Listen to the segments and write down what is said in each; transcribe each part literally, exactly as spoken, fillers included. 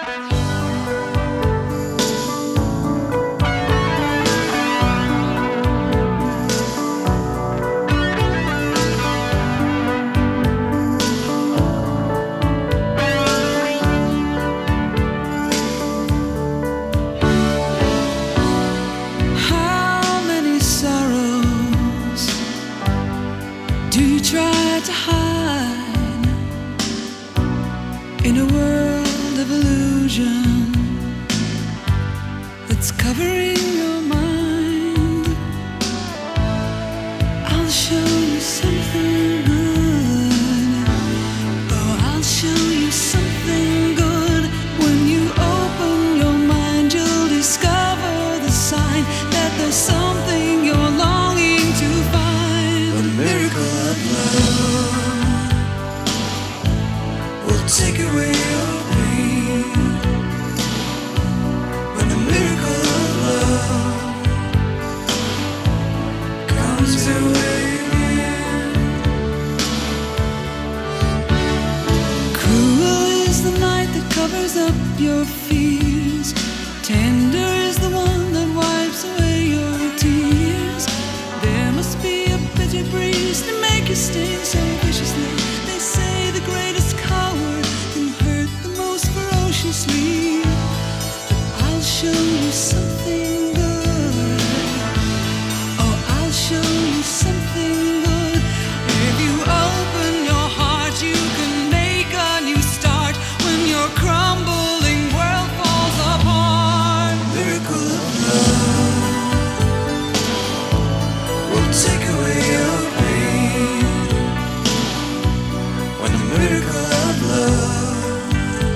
Try to hide in a world of illusion that's covering your mind. I'll show you something good. Oh, I'll show you something good. When you open your mind, you'll discover the sign that there's something you're longing to find. A miracle of love will take away your pain. When the miracle of love comes your way again. Cruel is the night that covers up your fears. Tender is the one that wipes away your tears. There must be a bitter breeze to make you sting so viciously. They say the greatest coward can hurt the most ferociously. But I'll show you something good. Oh, I'll show you something good. If you open your heart, you can make a new start. When your crumbling world falls apart, Miracle of love will take away your pain. When the miracle of love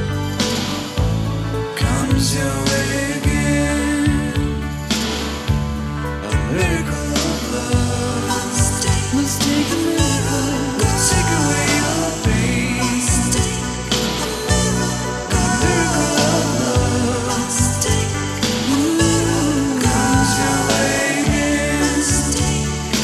comes your way again. A miracle of love must take a miracle. will take away your pain. A miracle of love comes your way again.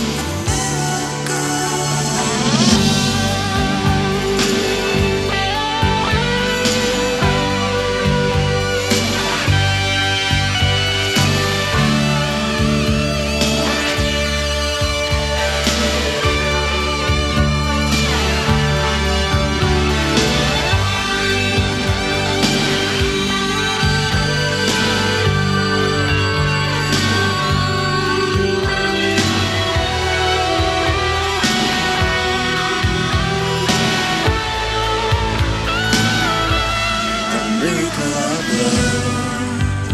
A miracle of love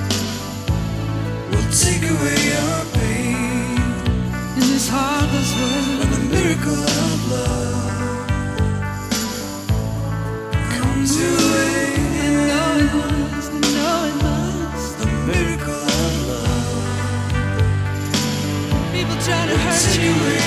will take away your pain. In this heartless world, When the miracle of love comes your way, you know it must, you know it must. the miracle of love People try to will hurt take you. away